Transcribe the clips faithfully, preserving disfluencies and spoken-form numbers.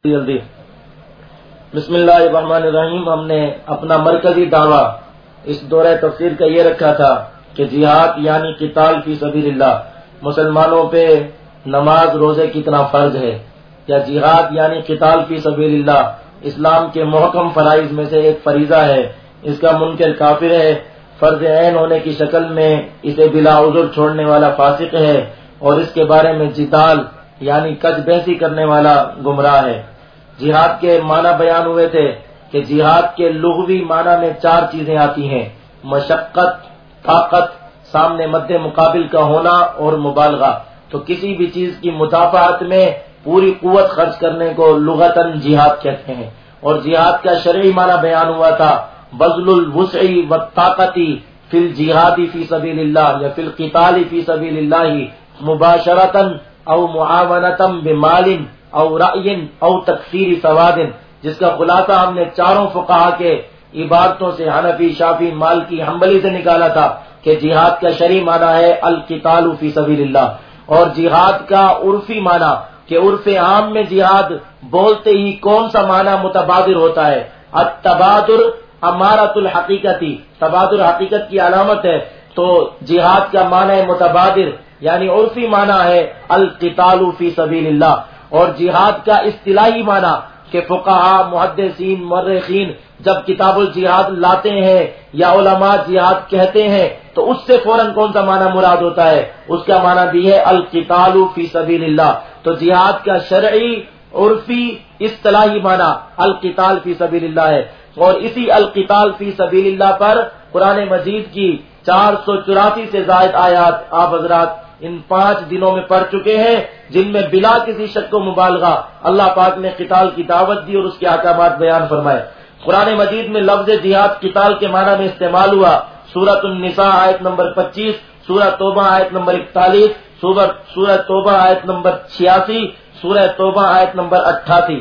جلدی بسم اللہ الرحمن الرحیم۔ ہم نے اپنا مرکزی دعویٰ اس دورہ تفسیر کا یہ رکھا تھا کہ جہاد یعنی قتال فی سبیل اللہ مسلمانوں پہ نماز روزے کتنا فرض ہے، یا جہاد یعنی قتال فی سبیل اللہ اسلام کے محکم فرائض میں سے ایک فریضہ ہے، اس کا منکر کافر ہے، فرض عین ہونے کی شکل میں اسے بلا عذر چھوڑنے والا فاسق ہے، اور اس کے بارے میں جدال یعنی کج بحثی کرنے والا گمراہ ہے۔ جہاد کے معنی بیان ہوئے تھے کہ جہاد کے لغوی معنی میں چار چیزیں آتی ہیں: مشقت، طاقت، سامنے مد مقابل کا ہونا اور مبالغہ۔ تو کسی بھی چیز کی مدافعت میں پوری قوت خرچ کرنے کو لغتاً جہاد کہتے ہیں۔ اور جہاد کا شرعی معنی بیان ہوا تھا: بذل الوسع والطاقت فی الجہاد فی سبیل اللہ یا فی القتال فی سبیل اللہ مباشرتاً او معاونتاً بمال او رأی او تکثیر سواد، جس کا خلاصہ ہم نے چاروں فقہا کے عبارتوں سے حنفی، شافعی، مالکی، حنبلی سے نکالا تھا کہ جہاد کا شرعی معنی ہے القتال فی سبیل اللہ، اور جہاد کا عرفی معنی کہ عرف عام میں جہاد بولتے ہی کون سا معنی متبادر ہوتا ہے؟ التبادر امارۃ الحقیقتی، تبادر حقیقت کی علامت ہے، تو جہاد کا معنی متبادر یعنی عرفی معنی ہے القتال فی سبیل اللہ۔ اور جہاد کا اصطلاحی معنی کہ فقہا، محدثین، مورخین جب کتاب الجہاد لاتے ہیں یا علماء جہاد کہتے ہیں تو اس سے فوراً کون سا معنی مراد ہوتا ہے؟ اس کا معنی بھی ہے القتال فی سبیل اللہ۔ تو جہاد کا شرعی، عرفی، اصطلاحی معنی القتال فی سبیل اللہ ہے، اور اسی القتال فی سبیل اللہ پر قرآن مجید کی چار سو چوراسی سے زائد آیات آپ حضرات ان پانچ دنوں میں پڑھ چکے ہیں، جن میں بلا کسی شک و مبالغہ اللہ پاک نے قتال کی دعوت دی اور اس کے احکامات بیان فرمائے۔ قرآن مجید میں لفظ جہاد قتال کے معنی میں استعمال ہوا سورۃ النساء آیت نمبر پچیس، سورہ توبہ آیت نمبر اکتالیس، سورہ توبہ آیت نمبر چھیاسی، سورہ توبہ آیت نمبر اٹھاسی،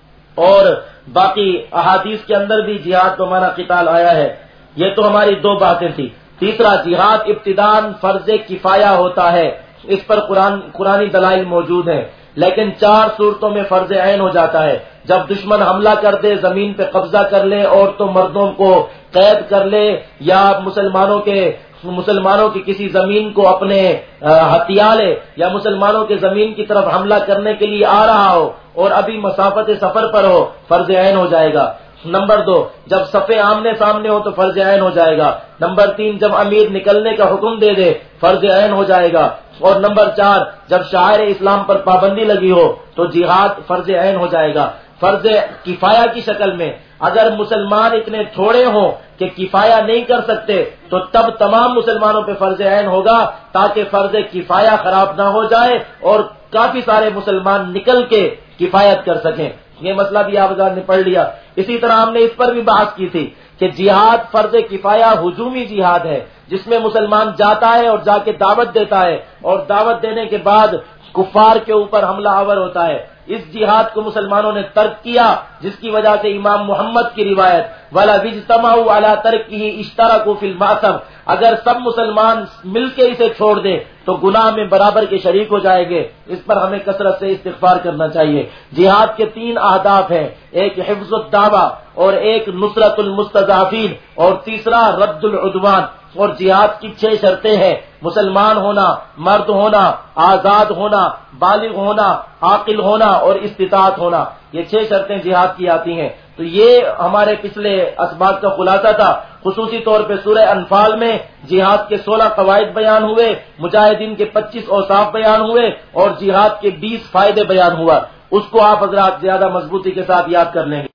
اور باقی احادیث کے اندر بھی جہاد کا معنی قتال آیا ہے۔ یہ تو ہماری دو باتیں تھی۔ تیسرا، جہاد ابتداءً فرض کفایہ ہوتا ہے، اس پر قرآن قرآنی دلائل موجود ہیں، لیکن چار صورتوں میں فرض عین ہو جاتا ہے: جب دشمن حملہ کر دے، زمین پہ قبضہ کر لے، عورتوں مردوں کو قید کر لے، یا مسلمانوں کے مسلمانوں کی کسی زمین کو اپنے ہتھیا لے، یا مسلمانوں کے زمین کی طرف حملہ کرنے کے لیے آ رہا ہو اور ابھی مسافت سفر پر ہو، فرض عین ہو جائے گا۔ نمبر دو، جب صفے آمنے سامنے ہو تو فرض عین ہو جائے گا۔ نمبر تین، جب امیر نکلنے کا حکم دے دے فرض عین ہو جائے گا۔ اور نمبر چار، جب شاعر اسلام پر پابندی لگی ہو تو جہاد فرض عین ہو جائے گا۔ فرض کفایہ کی شکل میں اگر مسلمان اتنے تھوڑے ہوں کہ کفایہ نہیں کر سکتے تو تب تمام مسلمانوں پہ فرض عین ہوگا، تاکہ فرض کفایہ خراب نہ ہو جائے اور کافی سارے مسلمان نکل کے کفایت کر سکیں۔ یہ مسئلہ بھی آپ نے پڑھ لیا۔ اسی طرح ہم نے اس پر بھی بحث کی تھی کہ جہاد فرض کفایہ ہجومی جہاد ہے، جس میں مسلمان جاتا ہے اور جا کے دعوت دیتا ہے، اور دعوت دینے کے بعد کفار کے اوپر حملہ آور ہوتا ہے۔ اس جہاد کو مسلمانوں نے ترک کیا، جس کی وجہ سے امام محمد کی روایت وَلَا اجْتَمَعُوا عَلَىٰ تَرْكِهِ اشْتَرَكُوا فِي الْمَأْثَمِ، اگر سب مسلمان مل کے اسے چھوڑ دیں تو گناہ میں برابر کے شریک ہو جائیں گے۔ اس پر ہمیں کثرت سے استغفار کرنا چاہیے۔ جہاد کے تین اہداف ہیں، ایک حفظ الدعوہ، اور ایک نصرت المستضعفین، اور تیسرا رد العدوان۔ اور جہاد کی چھ شرطیں ہیں: مسلمان ہونا، مرد ہونا، آزاد ہونا، بالغ ہونا، عاقل ہونا اور استطاعت ہونا۔ یہ چھ شرطیں جہاد کی آتی ہیں۔ تو یہ ہمارے پچھلے اسباق کا خلاصہ تھا۔ خصوصی طور پہ سورہ انفال میں جہاد کے سولہ قواعد بیان ہوئے، مجاہدین کے پچیس اوصاف بیان ہوئے، اور جہاد کے بیس فائدے بیان ہوا۔ اس کو آپ حضرات زیادہ مضبوطی کے ساتھ یاد کر لیں گے۔